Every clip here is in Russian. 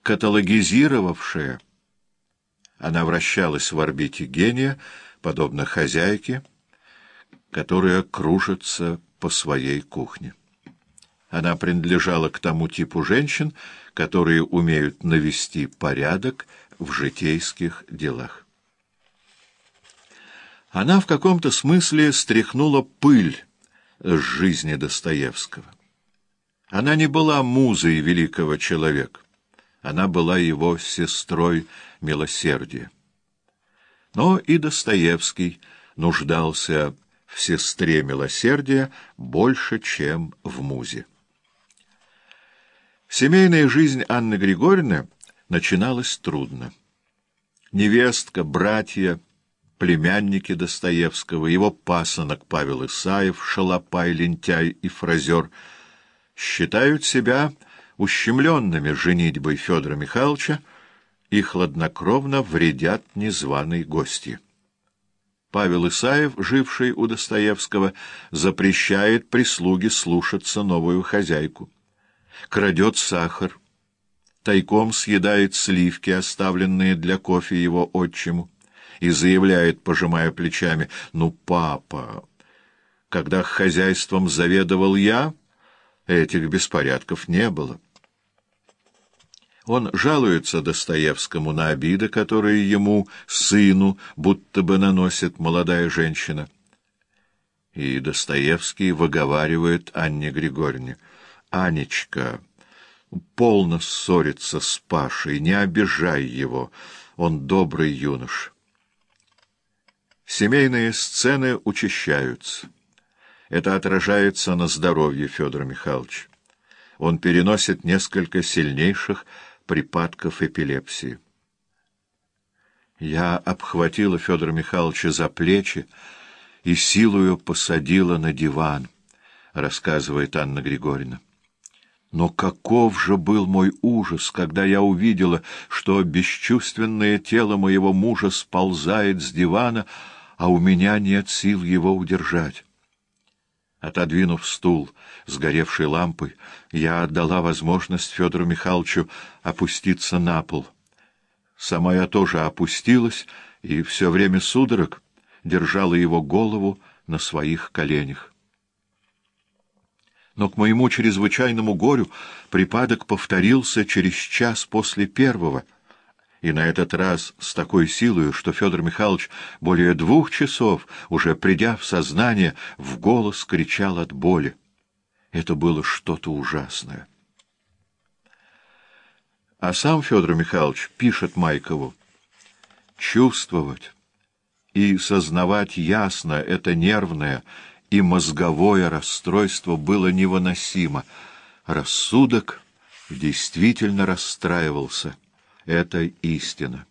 каталогизировавшая. Она вращалась в орбите гения, подобно хозяйке, которая кружится по своей кухне. Она принадлежала к тому типу женщин, которые умеют навести порядок в житейских делах. Она в каком-то смысле стряхнула пыль с жизни Достоевского. Она не была музой великого человека, она была его сестрой милосердия. Но и Достоевский нуждался в сестре милосердия больше, чем в музе. Семейная жизнь Анны Григорьевны начиналась трудно. Невестка, братья, племянники Достоевского, его пасынок Павел Исаев, шалопай, лентяй и фразер, считают себя ущемленными женитьбой Федора Михайловича и хладнокровно вредят незваной гости. Павел Исаев, живший у Достоевского, запрещает прислуге слушаться новую хозяйку. Крадет сахар, тайком съедает сливки, оставленные для кофе его отчиму, и заявляет, пожимая плечами: «Ну, папа, когда хозяйством заведовал я, этих беспорядков не было». Он жалуется Достоевскому на обиды, которые ему, сыну, будто бы наносит молодая женщина. И Достоевский выговаривает Анне Григорьевне: «Анечка, полно ссориться с Пашей, не обижай его, он добрый юнош». Семейные сцены учащаются. Это отражается на здоровье Федора Михайловича. Он переносит несколько сильнейших припадков эпилепсии. Я обхватила Федора Михайловича за плечи и силою посадила на диван, рассказывает Анна Григорьевна. Но каков же был мой ужас, когда я увидела, что бесчувственное тело моего мужа сползает с дивана, а у меня нет сил его удержать. Отодвинув стул с горевшей лампой, я отдала возможность Федору Михайловичу опуститься на пол. Сама я тоже опустилась и все время судорог держала его голову на своих коленях. Но к моему чрезвычайному горю припадок повторился через час после первого, и на этот раз с такой силой, что Федор Михайлович более 2 часов, уже придя в сознание, в голос кричал от боли. Это было что-то ужасное. А сам Федор Михайлович пишет Майкову: «Чувствовать и сознавать ясно это нервное и мозговое расстройство было невыносимо. Рассудок действительно расстраивался. Это истина».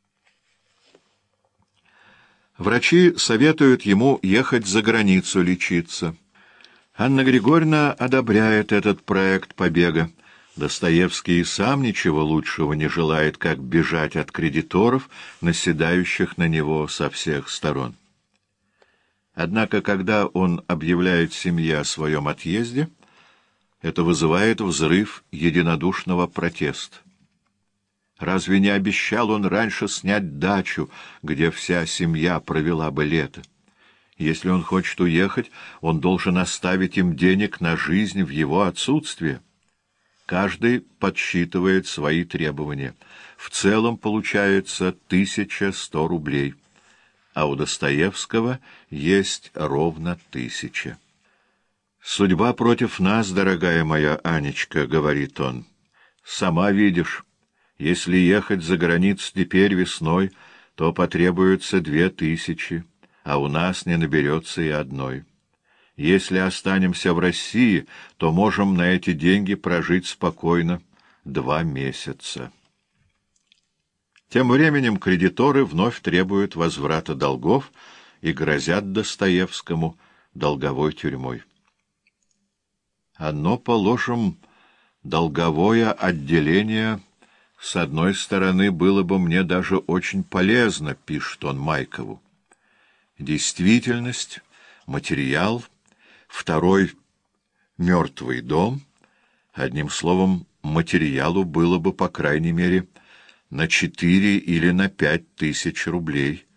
Врачи советуют ему ехать за границу лечиться. Анна Григорьевна одобряет этот проект побега. Достоевский и сам ничего лучшего не желает, как бежать от кредиторов, наседающих на него со всех сторон. Однако, когда он объявляет семье о своем отъезде, это вызывает взрыв единодушного протеста. Разве не обещал он раньше снять дачу, где вся семья провела бы лето? Если он хочет уехать, он должен оставить им денег на жизнь в его отсутствие. Каждый подсчитывает свои требования. В целом получается 1100 рублей. А у Достоевского есть ровно 1000. «Судьба против нас, дорогая моя Анечка», — говорит он. «Сама видишь, если ехать за границу теперь весной, то потребуется 2000, а у нас не наберется и 1. Если останемся в России, то можем на эти деньги прожить спокойно 2 месяца». Тем временем кредиторы вновь требуют возврата долгов и грозят Достоевскому долговой тюрьмой. «Оно, положим, долговое отделение, с одной стороны, было бы мне даже очень полезно», — пишет он Майкову. Действительность, материал, второй — мертвый дом, одним словом, материалу было бы, по крайней мере, на 4 или на 5 тысяч рублей.